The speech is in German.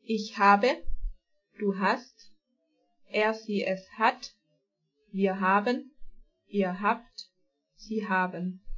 Ich habe, du hast, er sie es hat, wir haben, ihr habt, sie haben.